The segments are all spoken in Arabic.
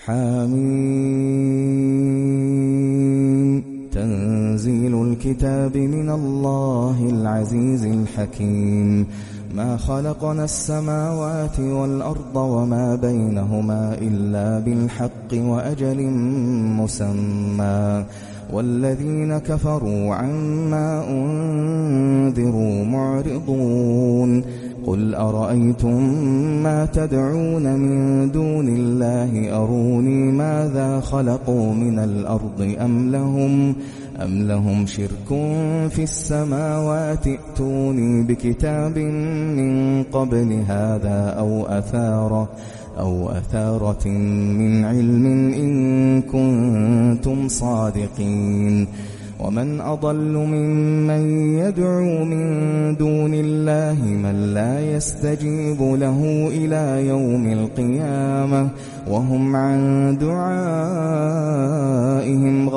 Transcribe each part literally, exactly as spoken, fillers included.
حميم. تنزيل الكتاب من الله العزيز الحكيم. ما خلقنا السماوات والأرض وما بينهما إلا بالحق وأجل مسمى، والذين كفروا عما أنذروا معرضون. قل أرأيتم ما تدعون من دون الله أروني ماذا خلقوا من الأرض أم لهم أم لهم شرك في السماوات ائتوني بكتاب من قبل هذا أو أثارة أو أثارة من علم إن كنتم صادقين. ومن أضل ممن يدعو من دون الله من لا يستجيب له إلى يوم القيامة وهم عن دعائهم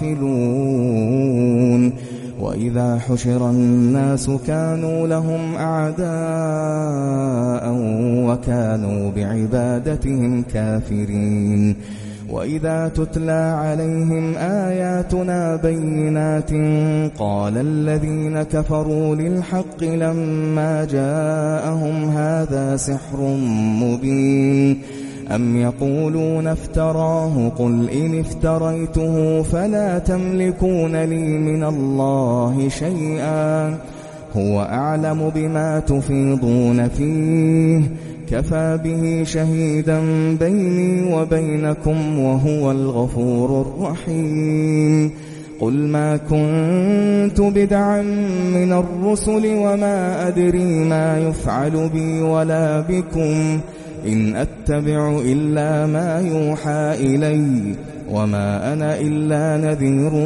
غافلون. وإذا حشر الناس كانوا لهم أعداء وكانوا بعبادتهم كافرين. وإذا تتلى عليهم آياتنا بينات قال الذين كفروا للحق لما جاءهم هذا سحر مبين. أم يقولون افتراه قل إن افتريته فلا تملكون لي من الله شيئا هو أعلم بما تفيضون فيه كفى به شهيدا بيني وبينكم وهو الغفور الرحيم. قل ما كنت بدعا من الرسل وما أدري ما يفعل بي ولا بكم إن أتبع إلا ما يوحى إلي وما أنا إلا نذير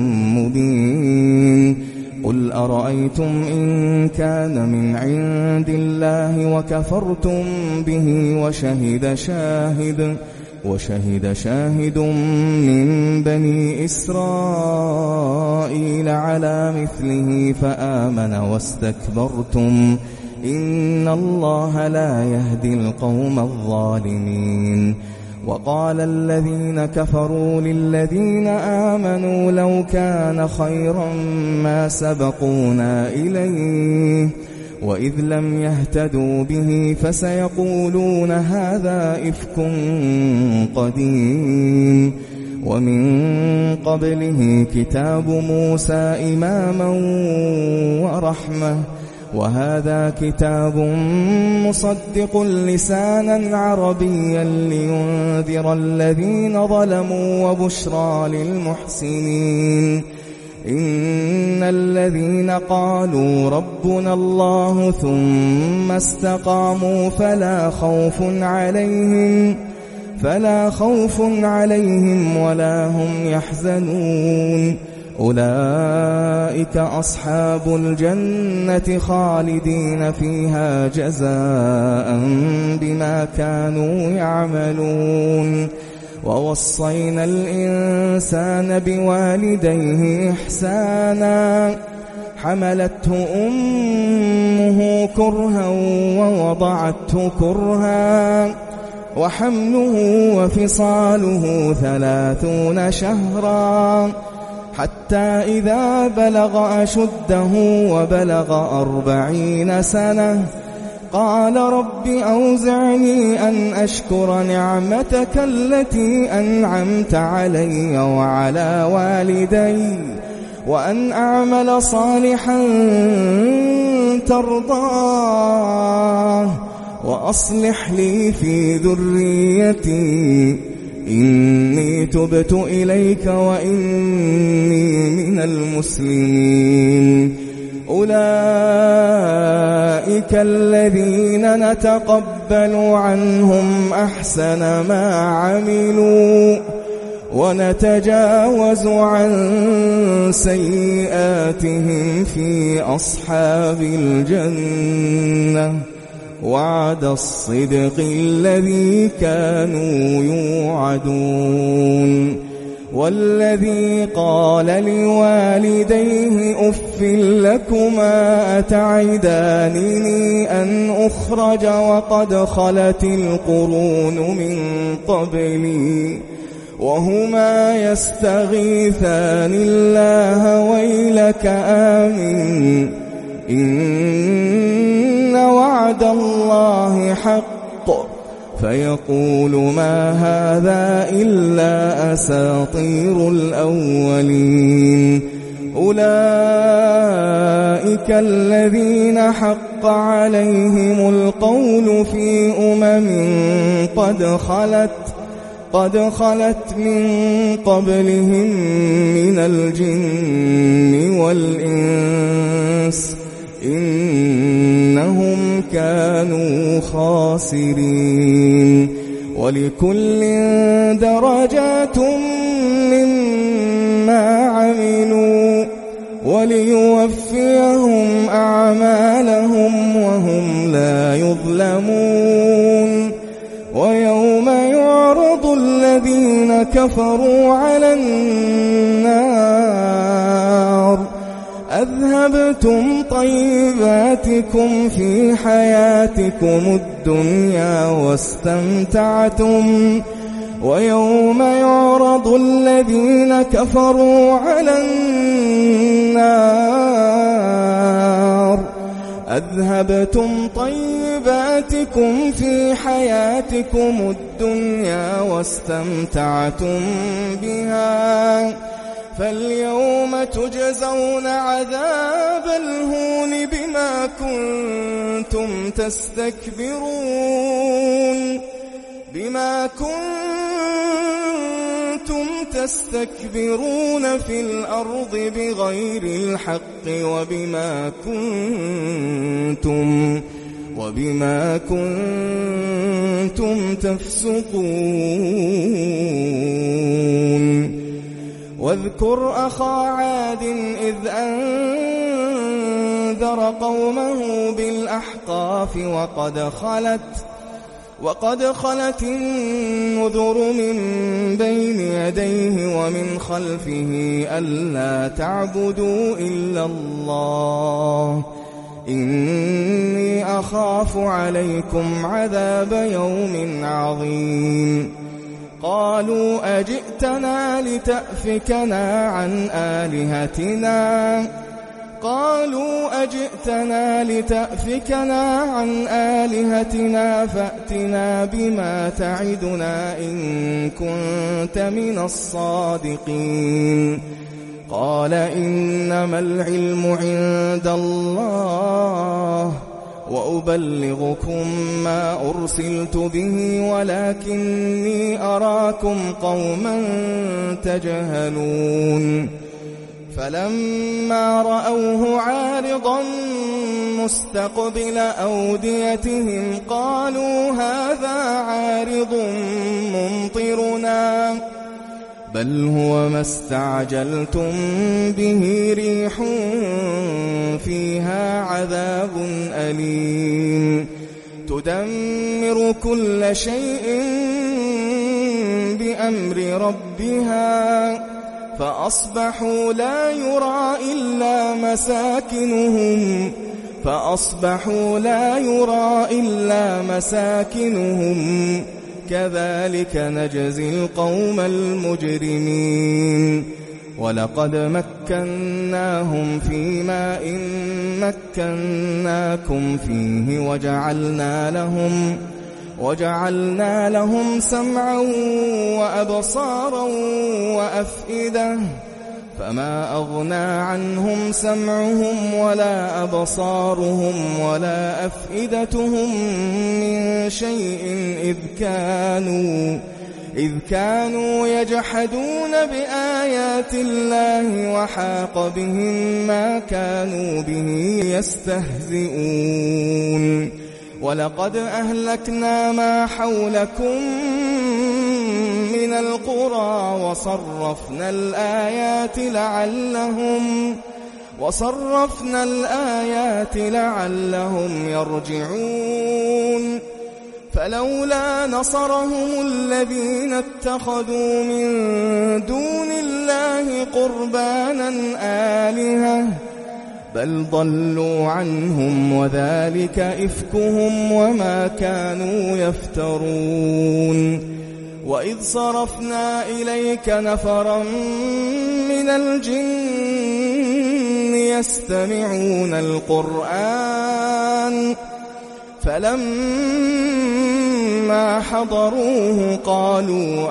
مبين. قل أرأيتم إن كان من عند الله وكفرتم به وشهد شاهد وشهد شاهد من بني إسرائيل على مثله فآمن واستكبرتم إن الله لا يهدي القوم الظالمين. وقال الذين كفروا للذين آمنوا لو كان خيرا ما سبقونا إليه وإذ لم يهتدوا به فسيقولون هذا إفك قديم. ومن قبله كتاب موسى إماما ورحمة وهذا كتاب مصدق لسانا عربيا لينذر الذين ظلموا وبشرى للمحسنين. إن الذين قالوا ربنا الله ثم استقاموا فلا خوف عليهم فلا خوف عليهم ولا هم يحزنون. أولئك أصحاب الجنة خالدين فيها جزاء بما كانوا يعملون. ووصينا الإنسان بوالديه إحسانا حملته أمه كرها ووضعته كرها وحمله وفصاله ثلاثون شهرا حتى إذا بلغ أشده وبلغ أربعين سنة قال رب أوزعني أن أشكر نعمتك التي أنعمت علي وعلى والدي وأن أعمل صالحا ترضاه وأصلح لي في ذريتي إني تبت إليك وإني من المسلمين. أولئك الذين نتقبل عنهم أحسن ما عملوا ونتجاوز عن سيئاتهم في أصحاب الجنة وعد الصدق الذي كانوا يوعدون. والذي قال لوالديه أف لكما أتعدانني أن أخرج وقد خلت القرون من قبلي وهما يستغيثان الله ويلك آمن إن وعد الله حق فيقول ما هذا إلا أساطير الأولين أولئك الذين حق عليهم القول في أمم قد خلت قد خلت من قبلهم من الجن والإنس إنهم كانوا خاسرين ولكل درجات مما عملوا وليوفيهم أعمالهم وهم لا يظلمون ويوم يعرض الذين كفروا على النار أذهبتم طيباتكم في حياتكم الدنيا واستمتعتم ويوم يعرض الذين كفروا على النار أذهبتم طيباتكم في حياتكم الدنيا واستمتعتم بها فاليوم تجزون عذاب الهون بما كنتم تستكبرون بما كنتم تستكبرون في الأرض بغير الحق وبما كنتم وبما كنتم تفسقون واذكر أخا عاد إذ أنذر قومه بالأحقاف وقد خلت وقد خلت النذر من بين يديه ومن خلفه ألا تعبدوا إلا الله إني أخاف عليكم عذاب يوم عظيم قالوا أجئتنا لتأفكنا عن آلهتنا قالوا أجئتنا لتأفكنا عن آلهتنا فأتنا بما تعدنا إن كنت من الصادقين قال إنما العلم عند الله وأبلغكم ما أرسلت به ولكني أراكم قوما تجهلون فلما رأوه عارضا مستقبل أوديتهم قالوا هذا عارض ممطرنا بل هو ما استعجلتم به ريح فيها عذاب أليم تدمر كل شيء بأمر ربها فأصبحوا لا يرى إلا مساكنهم فأصبحوا لا يرى إلا مساكنهم كذلك نجزي القوم المجرمين ولقد مكناهم في ماء مكناكم فيه وجعلنا لهم وجعلنا لهم سمعا وأبصارا وأفئدة فما أغنى عنهم سمعهم ولا أبصارهم ولا أفئدتهم من شيء إذ كانوا إذ كانوا يجحدون بآيات الله وحاق بهم ما كانوا به يستهزئون ولقد أهلكنا ما حولكم من القرى وصرفنا الآيات لعلهم وصرفنا الآيات لعلهم يرجعون فلولا نصرهم الذين اتخذوا من دون الله قربانا آلهة بل ضلوا عنهم وذلك إفكهم وما كانوا يفترون وإذ صرفنا إليك نفرا من الجن يستمعون القرآن فلما حضروه قالوا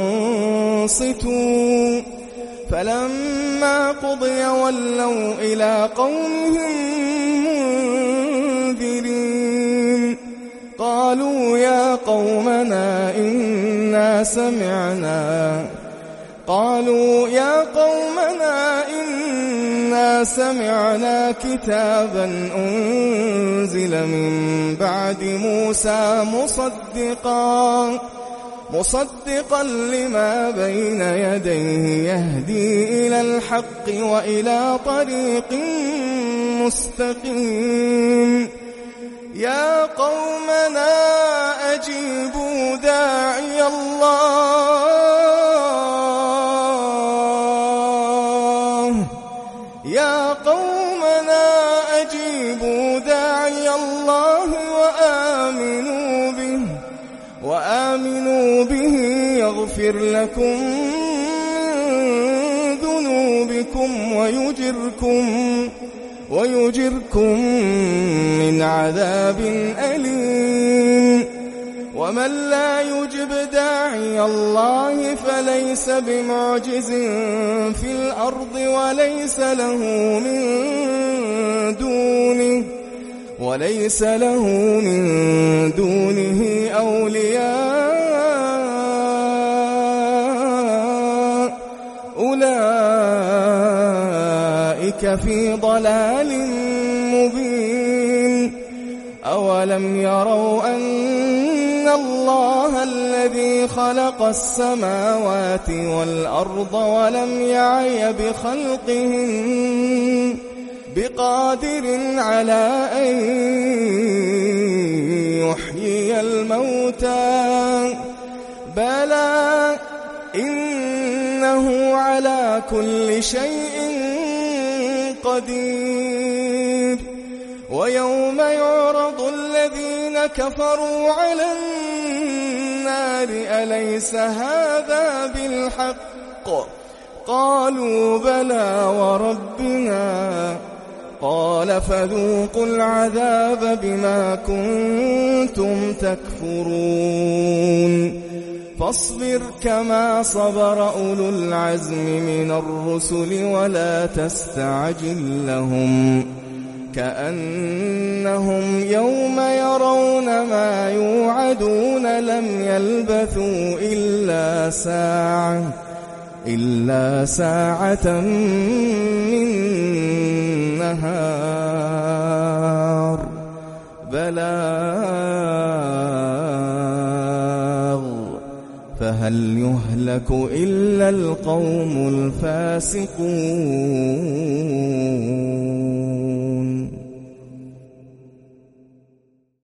أنصتوا فلما قضي ولوا إلى قومهم منذرين قالوا يا قومنا إنا سمعنا قالوا يا قومنا إنا سمعنا كتابا أنزل من بعد موسى مصدقا مصدقا لما بين يديه يهدي إلى الحق وإلى طريق مستقيم يا قومنا أجيبوا داعي الله يا قومنا أجيبوا داعي الله وآمنوا به وآمنوا به يغفر لكم من ذنوبكم ويجركم ويجركم من عذاب أليم ومن لا يجب داعي الله فليس بمعجز في الأرض وليس له من دونه وليس له من دونه أولياء أولئك في ضلال مبين أولم يروا أن الله الذي خلق السماوات والأرض ولم يعي بخلقهن بقادر على أن يحيي الموتى بلى إنه على كل شيء قدير ويوم يعرض الذين كفروا على النار أليس هذا بالحق قالوا بلى وربنا قال فذوقوا العذاب بما كنتم تكفرون فاصبر كما صبر أولو العزم من الرسل ولا تستعجل لهم كأنهم يوم يرون ما يوعدون لم يلبثوا إلا ساعة إلا ساعة من نهار بلاغ فهل يهلك إلا القوم الفاسقون